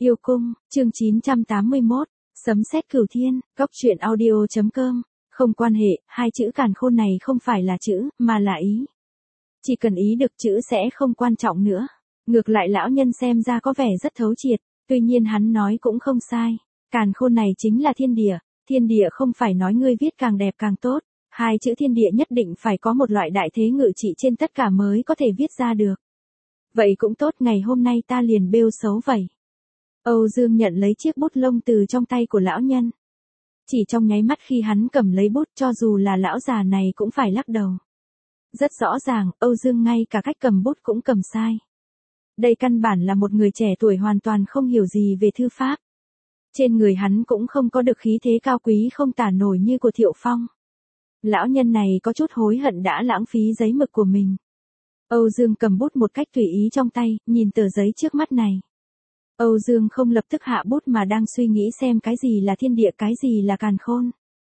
Yêu cung, chương 981, sấm sét cửu thiên, góc truyện audio.com. Không quan hệ, hai chữ càn khôn này không phải là chữ, mà là ý. Chỉ cần ý được chữ sẽ không quan trọng nữa. Ngược lại lão nhân xem ra có vẻ rất thấu triệt, tuy nhiên hắn nói cũng không sai. Càn khôn này chính là thiên địa không phải nói ngươi viết càng đẹp càng tốt. Hai chữ thiên địa nhất định phải có một loại đại thế ngự trị trên tất cả mới có thể viết ra được. Vậy cũng tốt, ngày hôm nay ta liền bêu xấu vậy. Âu Dương nhận lấy chiếc bút lông từ trong tay của lão nhân. Chỉ trong nháy mắt khi hắn cầm lấy bút, cho dù là lão già này cũng phải lắc đầu. Rất rõ ràng, Âu Dương ngay cả cách cầm bút cũng cầm sai. Đây căn bản là một người trẻ tuổi hoàn toàn không hiểu gì về thư pháp. Trên người hắn cũng không có được khí thế cao quý không tả nổi như của Thiệu Phong. Lão nhân này có chút hối hận đã lãng phí giấy mực của mình. Âu Dương cầm bút một cách tùy ý trong tay, nhìn tờ giấy trước mắt này. Âu Dương không lập tức hạ bút mà đang suy nghĩ xem cái gì là thiên địa, cái gì là càn khôn.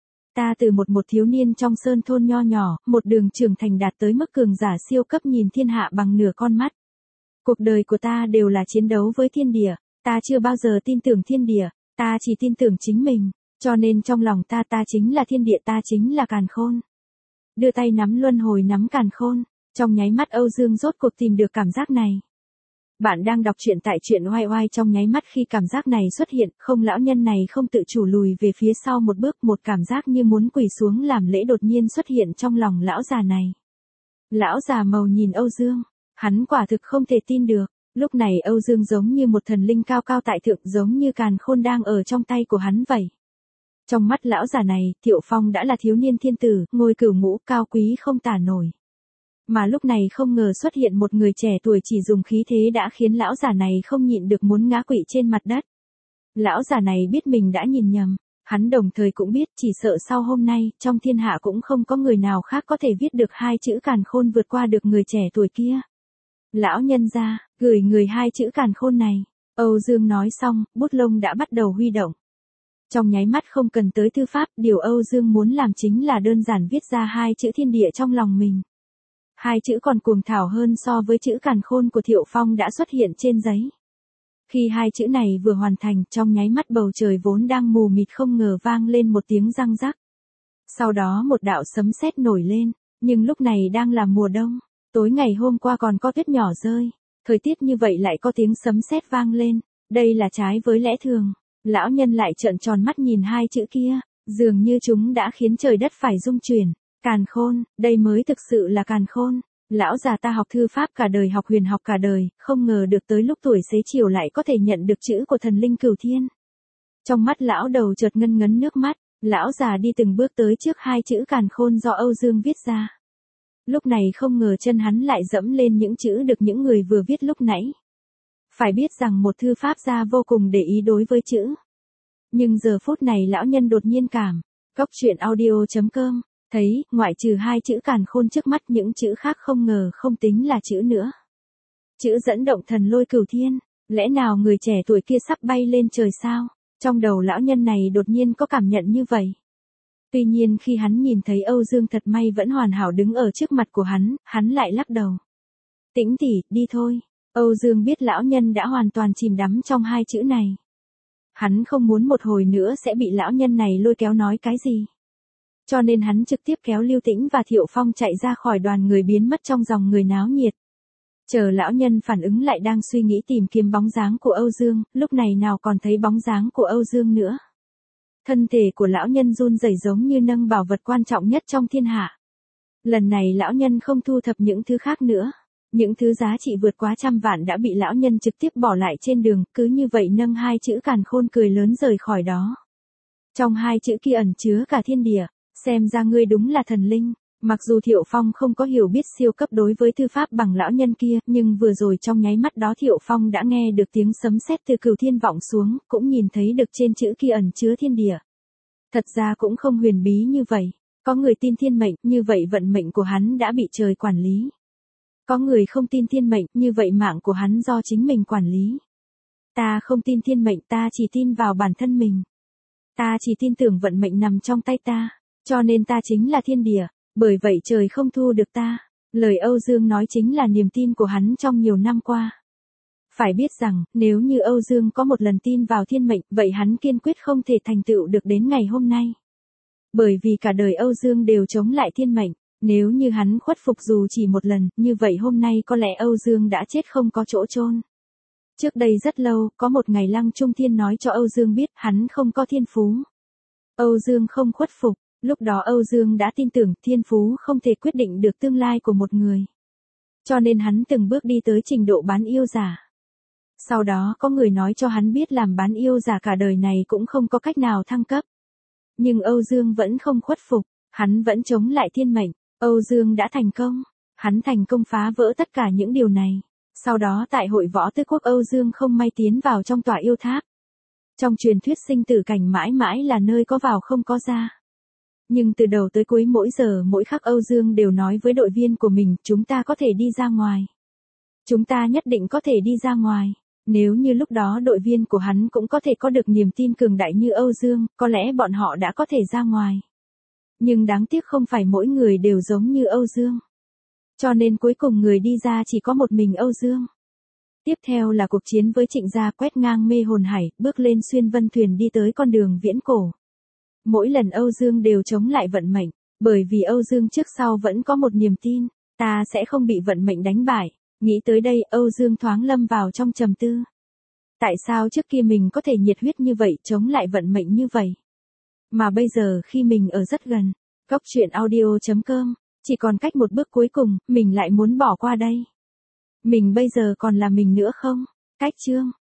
Ta từ một thiếu niên trong sơn thôn nho nhỏ, một đường trưởng thành đạt tới mức cường giả siêu cấp nhìn thiên hạ bằng nửa con mắt. Cuộc đời của ta đều là chiến đấu với thiên địa, ta chưa bao giờ tin tưởng thiên địa, ta chỉ tin tưởng chính mình, cho nên trong lòng ta chính là thiên địa, ta chính là càn khôn. Đưa tay nắm luân hồi, nắm càn khôn, trong nháy mắt Âu Dương rốt cuộc tìm được cảm giác này. Bạn đang đọc truyện tại truyện oai oai. Trong nháy mắt khi cảm giác này xuất hiện, không, lão nhân này không tự chủ lùi về phía sau một bước, một cảm giác như muốn quỳ xuống làm lễ đột nhiên xuất hiện trong lòng lão già này. Lão già màu nhìn Âu Dương, hắn quả thực không thể tin được, lúc này Âu Dương giống như một thần linh cao cao tại thượng, giống như càn khôn đang ở trong tay của hắn vậy. Trong mắt lão già này, Thiệu Phong đã là thiếu niên thiên tử, ngôi cửu ngũ, cao quý không tả nổi. Mà lúc này không ngờ xuất hiện một người trẻ tuổi chỉ dùng khí thế đã khiến lão già này không nhịn được muốn ngã quỵ trên mặt đất. Lão già này biết mình đã nhìn nhầm, hắn đồng thời cũng biết chỉ sợ sau hôm nay, trong thiên hạ cũng không có người nào khác có thể viết được hai chữ càn khôn vượt qua được người trẻ tuổi kia. Lão nhân gia, gửi người hai chữ càn khôn này. Âu Dương nói xong, bút lông đã bắt đầu huy động. Trong nháy mắt không cần tới thư pháp, điều Âu Dương muốn làm chính là đơn giản viết ra hai chữ thiên địa trong lòng mình. Hai chữ còn cuồng thảo hơn so với chữ càn khôn của Thiệu Phong đã xuất hiện trên giấy. Khi hai chữ này vừa hoàn thành, trong nháy mắt bầu trời vốn đang mù mịt không ngờ vang lên một tiếng răng rắc. Sau đó một đạo sấm sét nổi lên, nhưng lúc này đang là mùa đông, tối ngày hôm qua còn có tuyết nhỏ rơi, thời tiết như vậy lại có tiếng sấm sét vang lên, đây là trái với lẽ thường. Lão nhân lại trợn tròn mắt nhìn hai chữ kia, dường như chúng đã khiến trời đất phải rung chuyển. Càn khôn, đây mới thực sự là càn khôn. Lão già ta học thư pháp cả đời, học huyền học cả đời, không ngờ được tới lúc tuổi xế chiều lại có thể nhận được chữ của thần linh cửu thiên. Trong mắt lão đầu chợt ngân ngấn nước mắt, lão già đi từng bước tới trước hai chữ càn khôn do Âu Dương viết ra. Lúc này không ngờ chân hắn lại dẫm lên những chữ được những người vừa viết lúc nãy. Phải biết rằng một thư pháp gia vô cùng để ý đối với chữ. Nhưng giờ phút này lão nhân đột nhiên cảm, góc truyện audio.com. Thấy, ngoại trừ hai chữ càn khôn trước mắt, những chữ khác không ngờ không tính là chữ nữa. Chữ dẫn động thần lôi cửu thiên, lẽ nào người trẻ tuổi kia sắp bay lên trời sao? Trong đầu lão nhân này đột nhiên có cảm nhận như vậy. Tuy nhiên khi hắn nhìn thấy Âu Dương thật may vẫn hoàn hảo đứng ở trước mặt của hắn lại lắc đầu. Tĩnh tỷ, đi thôi. Âu Dương biết lão nhân đã hoàn toàn chìm đắm trong hai chữ này. Hắn không muốn một hồi nữa sẽ bị lão nhân này lôi kéo nói cái gì. Cho nên hắn trực tiếp kéo Lưu Tĩnh và Thiệu Phong chạy ra khỏi đoàn người, biến mất trong dòng người náo nhiệt. Chờ lão nhân phản ứng lại, đang suy nghĩ tìm kiếm bóng dáng của Âu Dương, lúc này nào còn thấy bóng dáng của Âu Dương nữa. Thân thể của lão nhân run rẩy giống như nâng bảo vật quan trọng nhất trong thiên hạ. Lần này lão nhân không thu thập những thứ khác nữa. Những thứ giá trị vượt quá 100 vạn đã bị lão nhân trực tiếp bỏ lại trên đường, cứ như vậy nâng hai chữ càn khôn cười lớn rời khỏi đó. Trong hai chữ kia ẩn chứa cả thiên địa. Xem ra ngươi đúng là thần linh. Mặc dù Thiệu Phong không có hiểu biết siêu cấp đối với thư pháp bằng lão nhân kia, nhưng vừa rồi trong nháy mắt đó Thiệu Phong đã nghe được tiếng sấm sét từ cửu thiên vọng xuống, cũng nhìn thấy được trên chữ kia ẩn chứa thiên địa. Thật ra cũng không huyền bí như vậy. Có người tin thiên mệnh, như vậy vận mệnh của hắn đã bị trời quản lý. Có người không tin thiên mệnh, như vậy mạng của hắn do chính mình quản lý. Ta không tin thiên mệnh, ta chỉ tin vào bản thân mình. Ta chỉ tin tưởng vận mệnh nằm trong tay ta. Cho nên ta chính là thiên địa, bởi vậy trời không thu được ta. Lời Âu Dương nói chính là niềm tin của hắn trong nhiều năm qua. Phải biết rằng, nếu như Âu Dương có một lần tin vào thiên mệnh, vậy hắn kiên quyết không thể thành tựu được đến ngày hôm nay. Bởi vì cả đời Âu Dương đều chống lại thiên mệnh, nếu như hắn khuất phục dù chỉ một lần, như vậy hôm nay có lẽ Âu Dương đã chết không có chỗ chôn. Trước đây rất lâu, có một ngày Lăng Trung Thiên nói cho Âu Dương biết hắn không có thiên phú. Âu Dương không khuất phục, lúc đó Âu Dương đã tin tưởng thiên phú không thể quyết định được tương lai của một người. Cho nên hắn từng bước đi tới trình độ bán yêu giả. Sau đó có người nói cho hắn biết làm bán yêu giả cả đời này cũng không có cách nào thăng cấp. Nhưng Âu Dương vẫn không khuất phục, hắn vẫn chống lại thiên mệnh, Âu Dương đã thành công. Hắn thành công phá vỡ tất cả những điều này. Sau đó tại hội võ tứ quốc Âu Dương không may tiến vào trong tòa yêu tháp. Trong truyền thuyết sinh tử cảnh mãi mãi là nơi có vào không có ra. Nhưng từ đầu tới cuối mỗi giờ mỗi khắc Âu Dương đều nói với đội viên của mình, chúng ta có thể đi ra ngoài. Chúng ta nhất định có thể đi ra ngoài. Nếu như lúc đó đội viên của hắn cũng có thể có được niềm tin cường đại như Âu Dương, có lẽ bọn họ đã có thể ra ngoài. Nhưng đáng tiếc không phải mỗi người đều giống như Âu Dương. Cho nên cuối cùng người đi ra chỉ có một mình Âu Dương. Tiếp theo là cuộc chiến với Trịnh gia, quét ngang mê hồn hải, bước lên xuyên vân thuyền đi tới con đường viễn cổ. Mỗi lần Âu Dương đều chống lại vận mệnh, bởi vì Âu Dương trước sau vẫn có một niềm tin, ta sẽ không bị vận mệnh đánh bại. Nghĩ tới đây, Âu Dương thoáng lâm vào trong trầm tư. Tại sao trước kia mình có thể nhiệt huyết như vậy, chống lại vận mệnh như vậy? Mà bây giờ khi mình ở rất gần, Góc Truyện Audio.com, chỉ còn cách một bước cuối cùng, mình lại muốn bỏ qua đây. Mình bây giờ còn là mình nữa không? Cách chương